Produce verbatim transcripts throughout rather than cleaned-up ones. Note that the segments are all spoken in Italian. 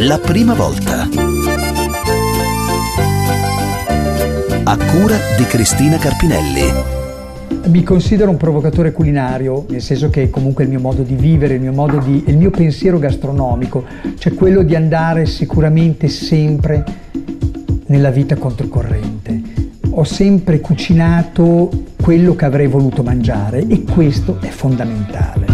La prima volta. A cura di Cristina Carpinelli. Mi considero un provocatore culinario, nel senso che comunque il mio modo di vivere, il mio modo di, il mio pensiero gastronomico, cioè quello di andare sicuramente sempre nella vita controcorrente. Ho sempre cucinato quello che avrei voluto mangiare e questo è fondamentale.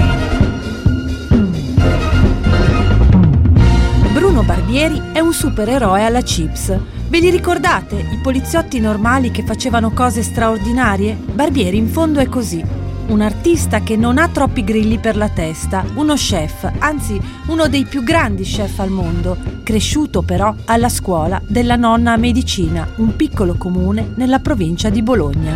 Bruno Barbieri è un supereroe alla Chips. Ve li ricordate? I poliziotti normali che facevano cose straordinarie? Barbieri in fondo è così. Un artista che non ha troppi grilli per la testa, uno chef, anzi uno dei più grandi chef al mondo, cresciuto però alla scuola della nonna a Medicina, un piccolo comune nella provincia di Bologna.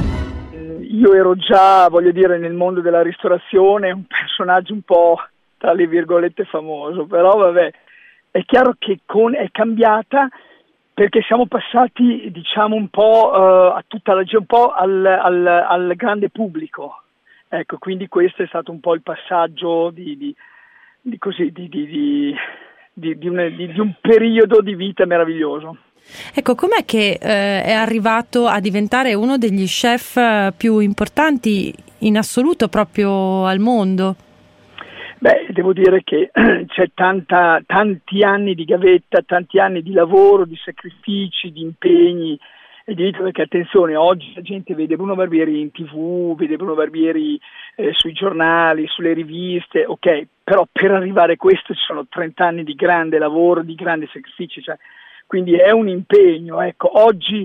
Io ero già, voglio dire, nel mondo della ristorazione, un personaggio un po' tra le virgolette famoso, però vabbè, è chiaro che con, è cambiata perché siamo passati, diciamo, un po' uh, a tutta la un po' al, al, al grande pubblico. Ecco, quindi questo è stato un po' il passaggio di, di, di così di, di, di, di, di, un, di, di un periodo di vita meraviglioso. Ecco, com'è che eh, è arrivato a diventare uno degli chef più importanti in assoluto proprio al mondo? Beh, devo dire che c'è tanta, tanti anni di gavetta, tanti anni di lavoro, di sacrifici, di impegni e di vita, perché attenzione, oggi la gente vede Bruno Barbieri in tivù, vede Bruno Barbieri eh, sui giornali, sulle riviste, ok, però per arrivare a questo ci sono trenta anni di grande lavoro, di grandi sacrifici, cioè, quindi è un impegno, ecco, oggi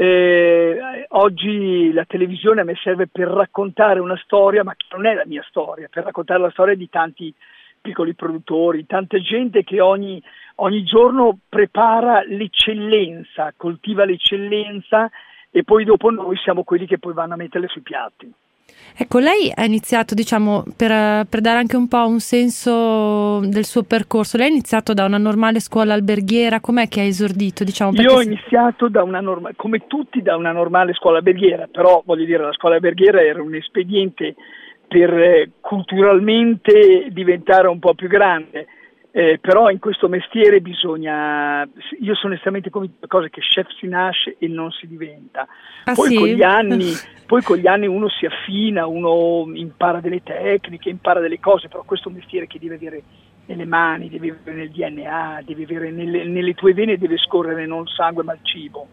Eh, oggi la televisione a me serve per raccontare una storia, ma che non è la mia storia, per raccontare la storia di tanti piccoli produttori, tanta gente che ogni, ogni giorno prepara l'eccellenza, coltiva l'eccellenza e poi dopo noi siamo quelli che poi vanno a metterle sui piatti. Ecco, lei ha iniziato, diciamo, per, per dare anche un po' un senso del suo percorso, lei ha iniziato da una normale scuola alberghiera, com'è che ha esordito? Diciamo, Io ho si... iniziato da una normale, come tutti da una normale scuola alberghiera, però voglio dire la scuola alberghiera era un espediente per eh, culturalmente diventare un po' più grande, eh, però in questo mestiere bisogna, io sono estremamente convinto di cose che chef si nasce e non si diventa, ah, poi sì? con gli anni poi con gli anni uno si affina, uno impara delle tecniche, impara delle cose, però questo è un mestiere che deve avere nelle mani, deve avere nel D N A, deve avere nelle, nelle tue vene, deve scorrere non sangue ma il cibo.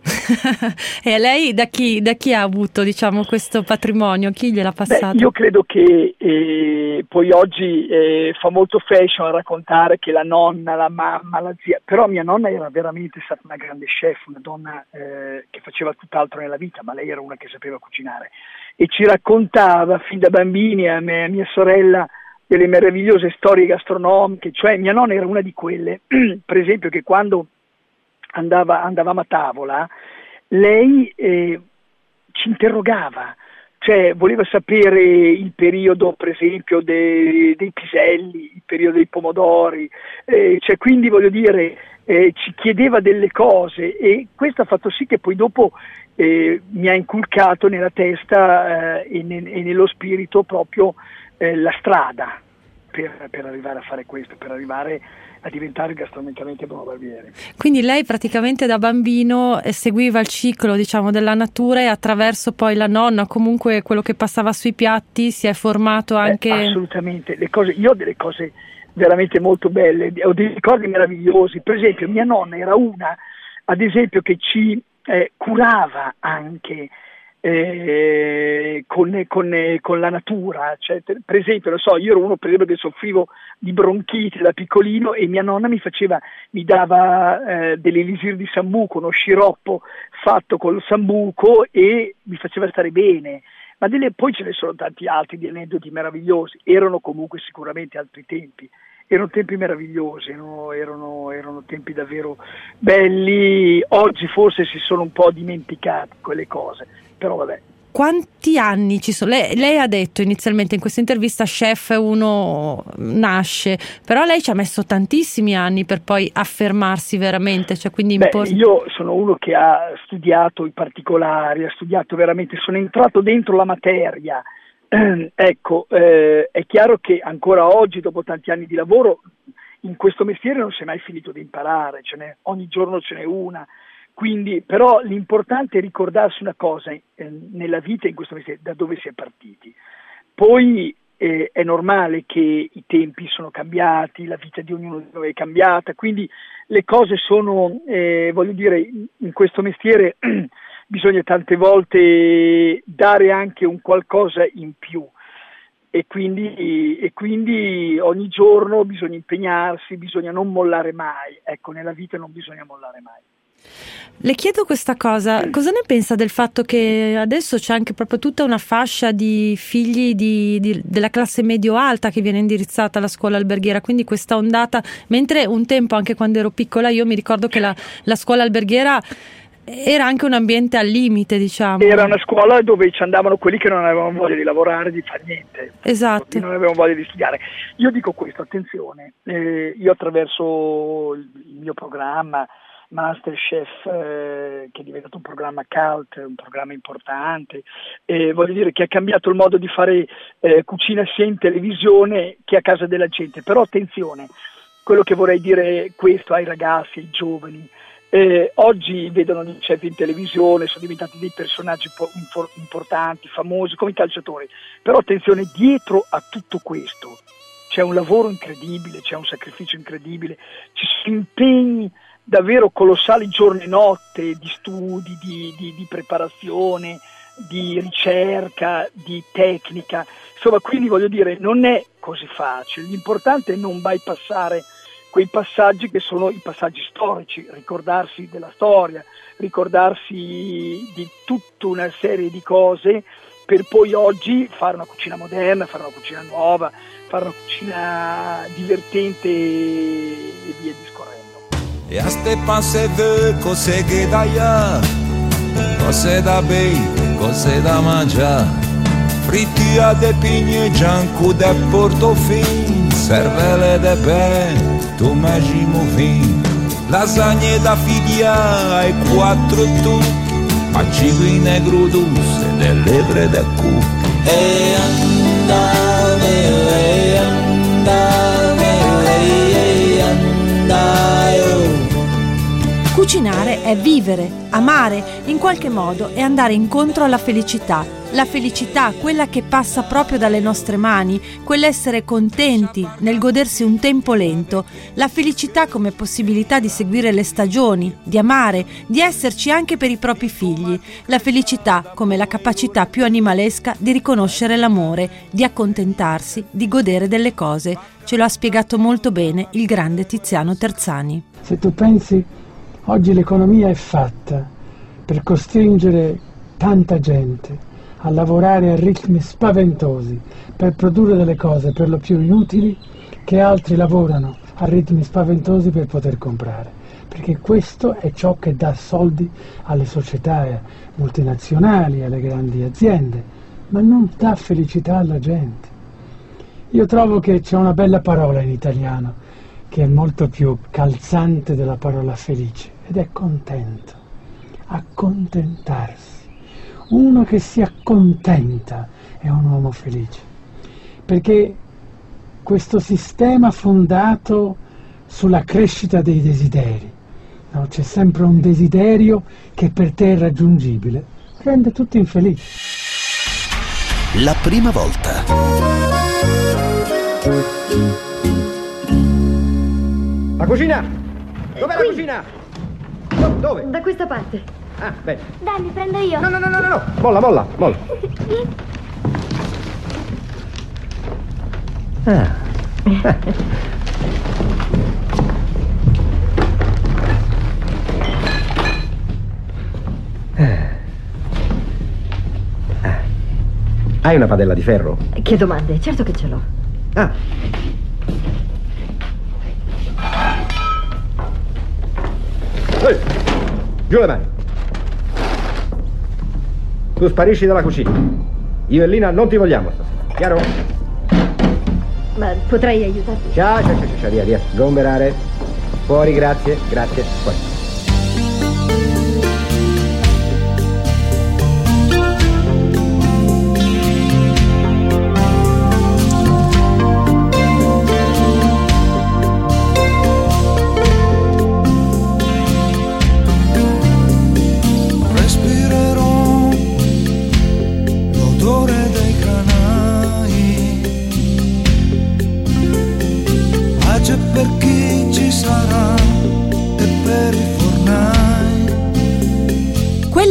E lei da chi, da chi ha avuto, diciamo, questo patrimonio? Chi gliel'ha passato? Beh, io credo che eh, poi oggi eh, fa molto fashion raccontare che la nonna, la mamma, la zia, però mia nonna era veramente stata una grande chef, una donna eh, che faceva tutt'altro nella vita, ma lei era una che sapeva cucinare e ci raccontava fin da bambini a me e a mia sorella delle meravigliose storie gastronomiche, cioè mia nonna era una di quelle, per esempio, che quando andava, andavamo a tavola, lei eh, ci interrogava, cioè voleva sapere il periodo, per esempio, dei, dei piselli, il periodo dei pomodori, eh, cioè quindi voglio dire, eh, ci chiedeva delle cose e questo ha fatto sì che poi dopo eh, mi ha inculcato nella testa eh, e, ne, e nello spirito proprio Eh, la strada per, per arrivare a fare questo, per arrivare a diventare gastronomicamente Bruno Barbieri. Quindi lei praticamente da bambino seguiva il ciclo, diciamo, della natura e attraverso poi la nonna, comunque quello che passava sui piatti, si è formato anche... Eh, assolutamente, le cose, io ho delle cose veramente molto belle, ho dei ricordi meravigliosi, per esempio mia nonna era una, ad esempio, che ci eh, curava anche Eh, con, con, con la natura, cioè, per esempio, lo so, io ero uno per esempio che soffrivo di bronchite da piccolino e mia nonna mi faceva, mi dava eh, dell'elisir di sambuco, uno sciroppo fatto col sambuco e mi faceva stare bene, ma delle, poi ce ne sono tanti altri di aneddoti meravigliosi, erano comunque sicuramente altri tempi. Erano tempi meravigliosi, erano, erano, erano tempi davvero belli, oggi forse si sono un po' dimenticate quelle cose, però vabbè. Quanti anni ci sono? Lei, lei ha detto inizialmente in questa intervista chef uno nasce, però lei ci ha messo tantissimi anni per poi affermarsi veramente, cioè quindi Beh, impos- io sono uno che ha studiato i particolari, ha studiato veramente, sono entrato dentro la materia. Ecco, eh, è chiaro che ancora oggi, dopo tanti anni di lavoro, in questo mestiere non si è mai finito di imparare, ce n'è, ogni giorno ce n'è una, quindi però l'importante è ricordarsi una cosa eh, nella vita, in questo mestiere, da dove si è partiti. Poi eh, è normale che i tempi sono cambiati, la vita di ognuno di noi è cambiata, quindi le cose sono, eh, voglio dire, in questo mestiere bisogna tante volte dare anche un qualcosa in più. E quindi, e quindi ogni giorno bisogna impegnarsi, bisogna non mollare mai. Ecco, nella vita non bisogna mollare mai. Le chiedo questa cosa, cosa ne pensa del fatto che adesso c'è anche proprio tutta una fascia di figli di, di, della classe medio-alta che viene indirizzata alla scuola alberghiera, quindi questa ondata, mentre un tempo, anche quando ero piccola, io mi ricordo che la, la scuola alberghiera era anche un ambiente al limite, diciamo. Era una scuola dove ci andavano quelli che non avevano voglia di lavorare, di fare niente. Esatto. Non avevano voglia di studiare. Io dico questo, attenzione, eh, io attraverso il mio programma Masterchef, eh, che è diventato un programma cult, un programma importante, eh, voglio dire che ha cambiato il modo di fare eh, cucina sia in televisione che a casa della gente. Però attenzione, quello che vorrei dire questo ai ragazzi, ai giovani, Eh, oggi vedono gli chef in televisione, sono diventati dei personaggi po- infor- importanti, famosi, come i calciatori. Però attenzione, dietro a tutto questo c'è un lavoro incredibile, c'è un sacrificio incredibile, ci sono impegni davvero colossali giorno e notte, di studi, di, di, di preparazione, di ricerca, di tecnica. Insomma, quindi voglio dire, non è così facile. L'importante è non bypassare quei passaggi che sono i passaggi storici, ricordarsi della storia, ricordarsi di tutta una serie di cose per poi oggi fare una cucina moderna, fare una cucina nuova, fare una cucina divertente e via discorrendo. E a ste passe ve cose che da ya, cose da bei, cose da mangiare, fritti a de pigne, giancu de portofin, cervelle de pe, tu immagino fin, lasagne da figlia e quattro tucchi, acciuine gruduse, delle bre de cucchi. E andave, e andave, e andave. Cucinare è vivere, amare, in qualche modo è andare incontro alla felicità. La felicità, quella che passa proprio dalle nostre mani, quell'essere contenti nel godersi un tempo lento, la felicità come possibilità di seguire le stagioni, di amare, di esserci anche per i propri figli, la felicità come la capacità più animalesca di riconoscere l'amore, di accontentarsi, di godere delle cose. Ce lo ha spiegato molto bene il grande Tiziano Terzani. Se tu pensi, oggi l'economia è fatta per costringere tanta gente a lavorare a ritmi spaventosi per produrre delle cose per lo più inutili, che altri lavorano a ritmi spaventosi per poter comprare, perché questo è ciò che dà soldi alle società multinazionali, alle grandi aziende, ma non dà felicità alla gente. Io trovo che c'è una bella parola in italiano che è molto più calzante della parola felice, ed è contento, accontentarsi. Uno che si accontenta è un uomo felice, perché questo sistema fondato sulla crescita dei desideri, no? C'è sempre un desiderio che per te è raggiungibile, rende tutti infelici. La prima volta. La cucina! Dov'è la cucina? Do- dove? Da questa parte. Ah, bene. Dai, mi prendo io. No, no, no, no, no, no. Molla, molla, molla. Ah. Ah. Hai una padella di ferro? Che domande? Certo che ce l'ho. Ah. Ehi, giù le mani. Tu sparisci dalla cucina. Io e Lina non ti vogliamo stasera. Chiaro? Ma potrei aiutarti? Ciao, ciao, ciao, ciao, via, via. Sgomberare. Fuori, grazie, grazie. Fuori.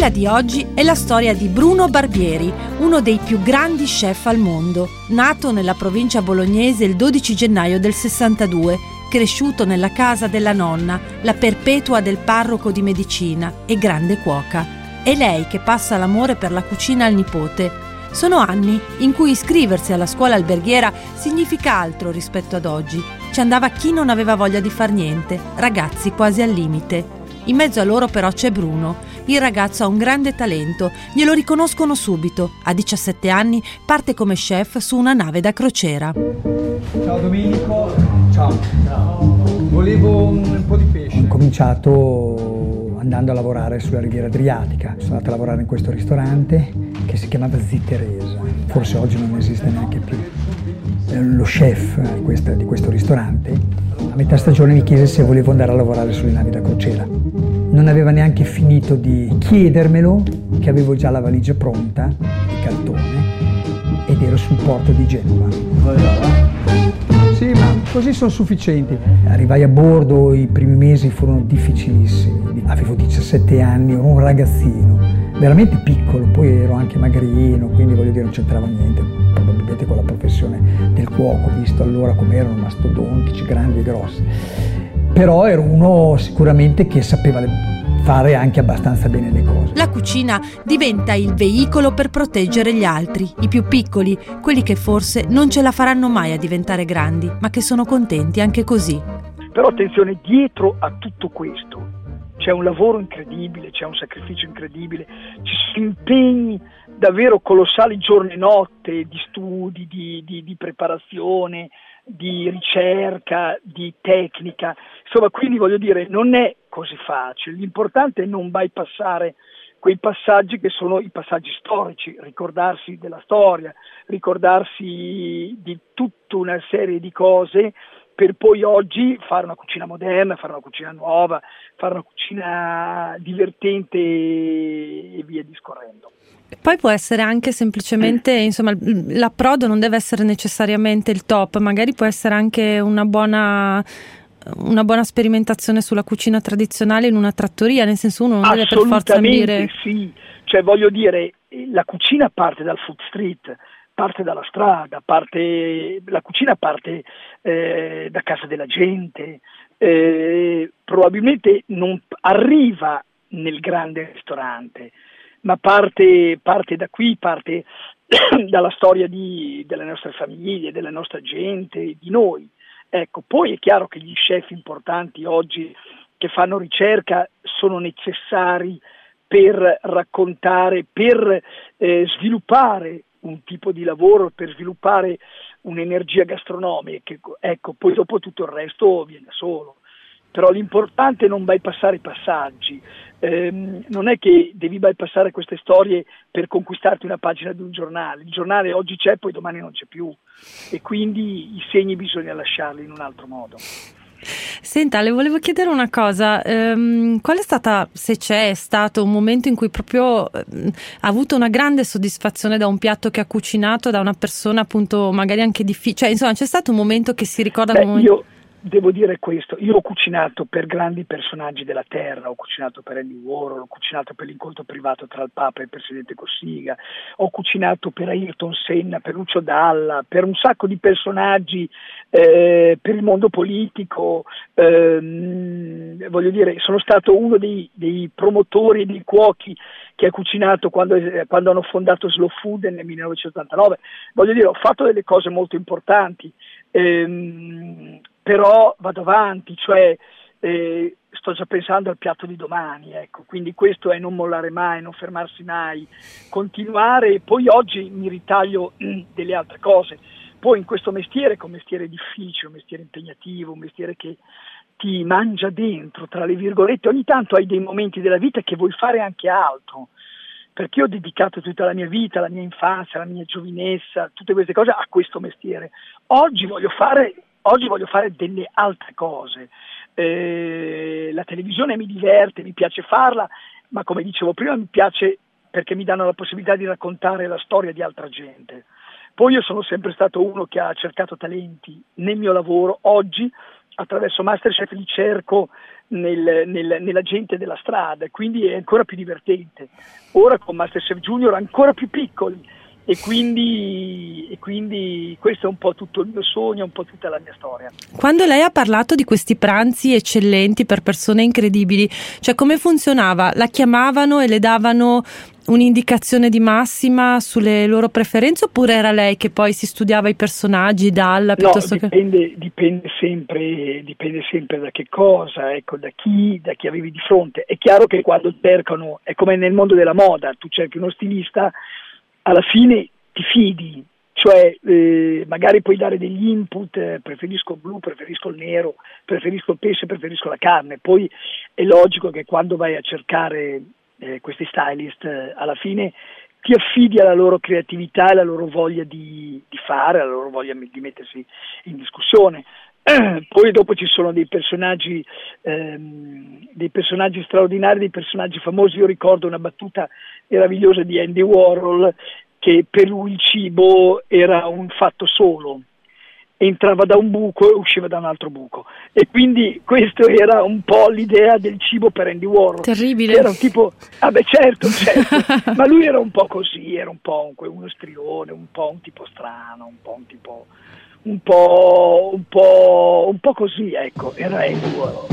Quella di oggi è la storia di Bruno Barbieri, uno dei più grandi chef al mondo. Nato nella provincia bolognese il dodici gennaio del sessantadue, cresciuto nella casa della nonna, la perpetua del parroco di medicina e grande cuoca. È lei che passa l'amore per la cucina al nipote. Sono anni in cui iscriversi alla scuola alberghiera significa altro rispetto ad oggi. Ci andava chi non aveva voglia di far niente, ragazzi quasi al limite. In mezzo a loro però c'è Bruno. Il ragazzo ha un grande talento, glielo riconoscono subito. A diciassette anni parte come chef su una nave da crociera. Ciao Domenico. Ciao. Ciao. Volevo un po' di pesce. Ho incominciato andando a lavorare sulla Riviera Adriatica. Sono andato a lavorare in questo ristorante che si chiamava Zi Teresa. Forse oggi non esiste neanche più. Lo chef di, questa, di questo ristorante a metà stagione mi chiese se volevo andare a lavorare sulle navi da crociera. Non aveva neanche finito di chiedermelo che avevo già la valigia pronta di cartone ed ero sul porto di Genova. Sì, ma così sono sufficienti. Arrivai a bordo, i primi mesi furono difficilissimi. Avevo diciassette anni, ero un ragazzino, veramente piccolo, poi ero anche magrino, quindi voglio dire non c'entrava niente, probabilmente con la professione del cuoco, visto allora come erano mastodontici, grandi e grossi. Però ero uno sicuramente che sapeva fare anche abbastanza bene le cose. La cucina diventa il veicolo per proteggere gli altri, i più piccoli, quelli che forse non ce la faranno mai a diventare grandi, ma che sono contenti anche così. Però attenzione, dietro a tutto questo c'è un lavoro incredibile, c'è un sacrificio incredibile, ci sono impegni davvero colossali giorno e notte di studi, di, di, di preparazione, di ricerca, di tecnica, insomma, quindi voglio dire non è così facile, l'importante è non bypassare quei passaggi che sono i passaggi storici, ricordarsi della storia, ricordarsi di tutta una serie di cose per poi oggi fare una cucina moderna, fare una cucina nuova, fare una cucina divertente e via discorrendo. Poi può essere anche semplicemente, insomma, l'approdo non deve essere necessariamente il top, magari può essere anche una buona una buona sperimentazione sulla cucina tradizionale in una trattoria, nel senso uno non deve per forza ambire. Sì, cioè voglio dire, la cucina parte dal food street, parte dalla strada, parte, la cucina parte eh, da casa della gente, eh, probabilmente non arriva nel grande ristorante, ma parte, parte da qui, parte dalla storia di, delle nostre famiglie, della nostra gente, di noi. Ecco, poi è chiaro che gli chef importanti oggi che fanno ricerca sono necessari per raccontare, per eh, sviluppare un tipo di lavoro, per sviluppare un'energia gastronomica. Ecco, poi dopo tutto il resto viene solo. Però l'importante è non bypassare i passaggi. Eh, non è che devi bypassare queste storie per conquistarti una pagina di un giornale. Il giornale oggi c'è, poi domani non c'è più. E quindi i segni bisogna lasciarli in un altro modo. Senta, le volevo chiedere una cosa, ehm, qual è stata, se c'è stato un momento in cui proprio eh, ha avuto una grande soddisfazione da un piatto che ha cucinato, da una persona appunto magari anche difficile, cioè insomma c'è stato un momento che si ricorda? Beh, come momento... io devo dire questo, io ho cucinato per grandi personaggi della terra, ho cucinato per Andy Warhol, ho cucinato per l'incontro privato tra il Papa e il Presidente Cossiga, ho cucinato per Ayrton Senna, per Lucio Dalla, per un sacco di personaggi, eh, per il mondo politico, ehm, voglio dire, sono stato uno dei, dei promotori e dei cuochi che ha cucinato quando, quando hanno fondato Slow Food nel millenovecentottantanove, voglio dire, ho fatto delle cose molto importanti, ehm, però vado avanti, cioè eh, sto già pensando al piatto di domani, ecco, quindi questo è non mollare mai, non fermarsi mai, continuare, e poi oggi mi ritaglio mm, delle altre cose. Poi in questo mestiere, che è un mestiere difficile, un mestiere impegnativo, un mestiere che ti mangia dentro, tra le virgolette, ogni tanto hai dei momenti della vita che vuoi fare anche altro, perché io ho dedicato tutta la mia vita, la mia infanzia, la mia giovinezza, tutte queste cose a questo mestiere. Oggi voglio fare Oggi voglio fare delle altre cose, eh, la televisione mi diverte, mi piace farla, ma come dicevo prima mi piace perché mi danno la possibilità di raccontare la storia di altra gente. Poi io sono sempre stato uno che ha cercato talenti nel mio lavoro, oggi attraverso Masterchef li cerco nel, nel, nella gente della strada, quindi è ancora più divertente. Ora con Masterchef Junior ancora più piccoli, e quindi, e quindi questo è un po' tutto il mio sogno, un po' tutta la mia storia. Quando lei ha parlato di questi pranzi eccellenti per persone incredibili, cioè come funzionava? La chiamavano e le davano un'indicazione di massima sulle loro preferenze, oppure era lei che poi si studiava i personaggi dalla piuttosto no, dipende, che... dipende sempre dipende sempre da che cosa, ecco, da chi, da chi avevi di fronte. È chiaro che quando cercano, è come nel mondo della moda, tu cerchi uno stilista, alla fine ti fidi, cioè eh, magari puoi dare degli input, eh, preferisco il blu, preferisco il nero, preferisco il pesce, preferisco la carne. Poi è logico che quando vai a cercare eh, questi stylist, eh, alla fine ti affidi alla loro creatività e alla loro voglia di, di fare, alla loro voglia di mettersi in discussione. Eh, poi dopo ci sono dei personaggi ehm, dei personaggi straordinari, dei personaggi famosi. Io ricordo una battuta meravigliosa di Andy Warhol, che per lui il cibo era un fatto solo, entrava da un buco e usciva da un altro buco, e quindi questo era un po' l'idea del cibo per Andy Warhol. Terribile. Era un tipo, ah beh certo, certo. Ma lui era un po' così, era un po' un, uno strione, un po' un tipo strano, un po' un tipo un po' un po' un po' così, ecco, era Andy Warhol.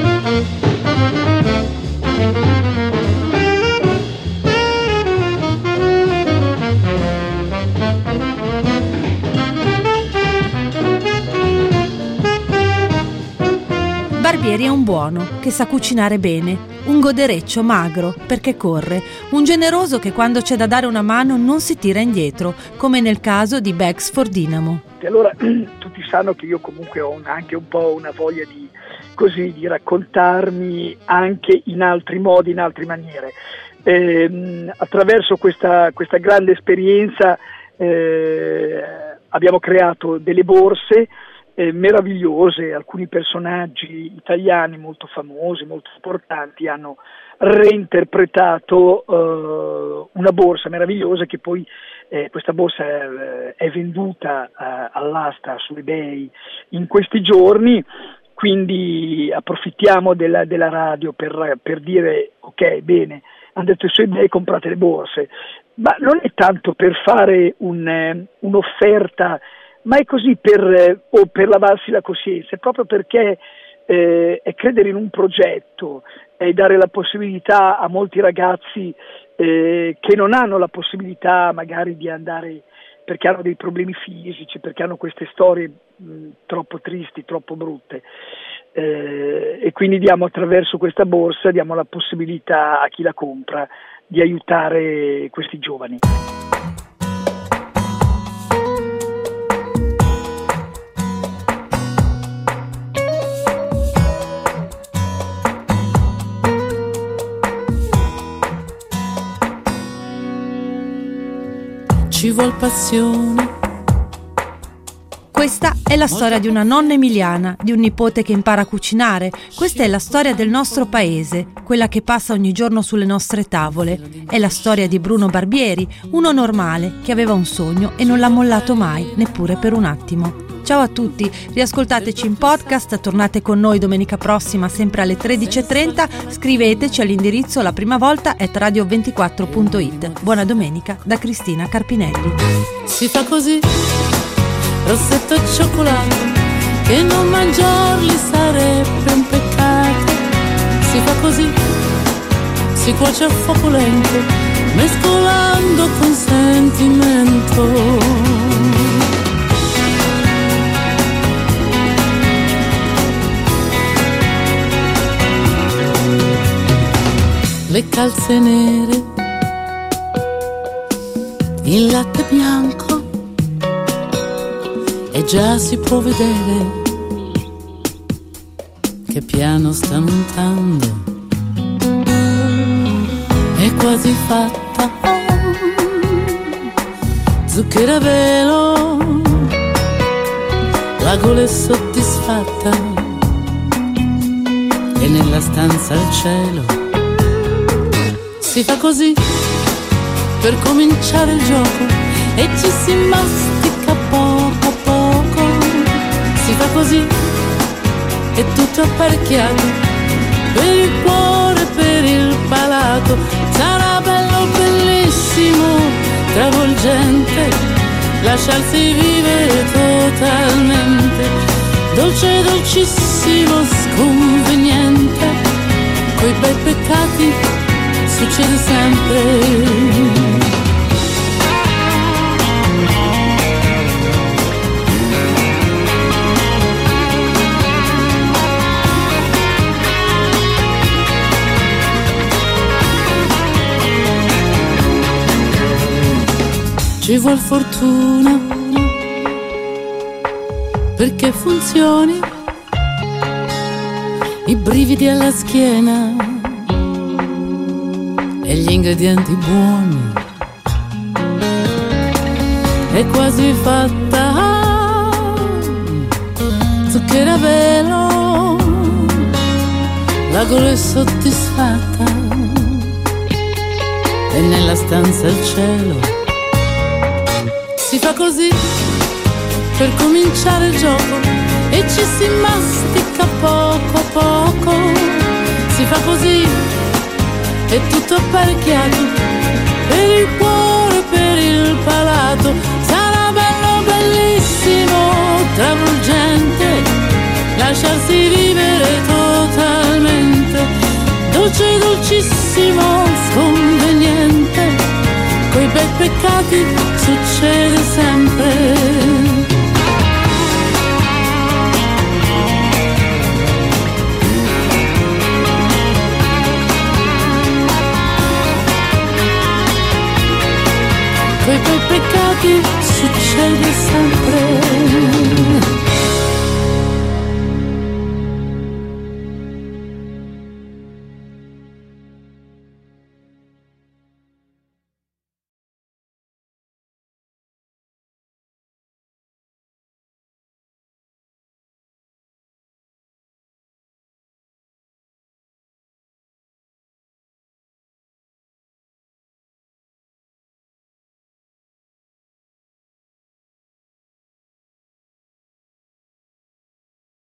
Barbieri è un buono che sa cucinare bene, un godereccio magro perché corre, un generoso che quando c'è da dare una mano non si tira indietro, come nel caso di Bags for Dynamo. Allora tutti sanno che io comunque ho un, anche un po' una voglia di, così, di raccontarmi anche in altri modi, in altre maniere. Eh, attraverso questa, questa grande esperienza eh, abbiamo creato delle borse Eh, meravigliose. Alcuni personaggi italiani molto famosi, molto importanti hanno reinterpretato eh, una borsa meravigliosa, che poi eh, questa borsa eh, è venduta eh, all'asta su eBay in questi giorni. Quindi approfittiamo della, della radio per, per dire ok, bene, andate su eBay, comprate le borse, ma non è tanto per fare un, eh, un'offerta, ma è così per, eh, o per lavarsi la coscienza, è proprio perché eh, è credere in un progetto, è dare la possibilità a molti ragazzi eh, che non hanno la possibilità magari di andare, perché hanno dei problemi fisici, perché hanno queste storie mh, troppo tristi, troppo brutte, eh, e quindi diamo, attraverso questa borsa, diamo la possibilità a chi la compra di aiutare questi giovani. Ci vuol passione. Questa è la storia di una nonna emiliana, di un nipote che impara a cucinare. Questa è la storia del nostro paese, quella che passa ogni giorno sulle nostre tavole. È la storia di Bruno Barbieri, uno normale che aveva un sogno e non l'ha mollato mai, neppure per un attimo. Ciao a tutti, riascoltateci in podcast, tornate con noi domenica prossima sempre alle tredici e trenta, scriveteci all'indirizzo la prima volta at radio ventiquattro punto it. Buona domenica da Cristina Carpinelli. Si fa così, rossetto e cioccolato, che non mangiarli sarebbe un peccato. Si fa così, si cuoce a fuoco lento, mescolando con sentimento. Le calze nere, il latte bianco, e già si può vedere che piano sta montando. È quasi fatta, zucchero a velo, la gola è soddisfatta, e nella stanza al cielo. Si fa così per cominciare il gioco, e ci si mastica poco a poco. Si fa così è tutto apparecchiato per il cuore, per il palato. Sarà bello, bellissimo, travolgente, lasciarsi vivere totalmente, dolce, dolcissimo, sconveniente, coi bei peccati succede sempre. Ci vuol fortuna perché funzioni, i brividi alla schiena e gli ingredienti buoni. È quasi fatta, zucchero a velo, la gola è soddisfatta e nella stanza il cielo. Si fa così per cominciare il gioco e ci si mastica poco a poco. Si fa così, è tutto apparecchiato per il cuore, per il palato. Sarà bello, bellissimo, travolgente, lasciarsi vivere totalmente, dolce, dolcissimo, sconveniente, coi bei peccati succede sempre. Coi bei peccati succede sempre.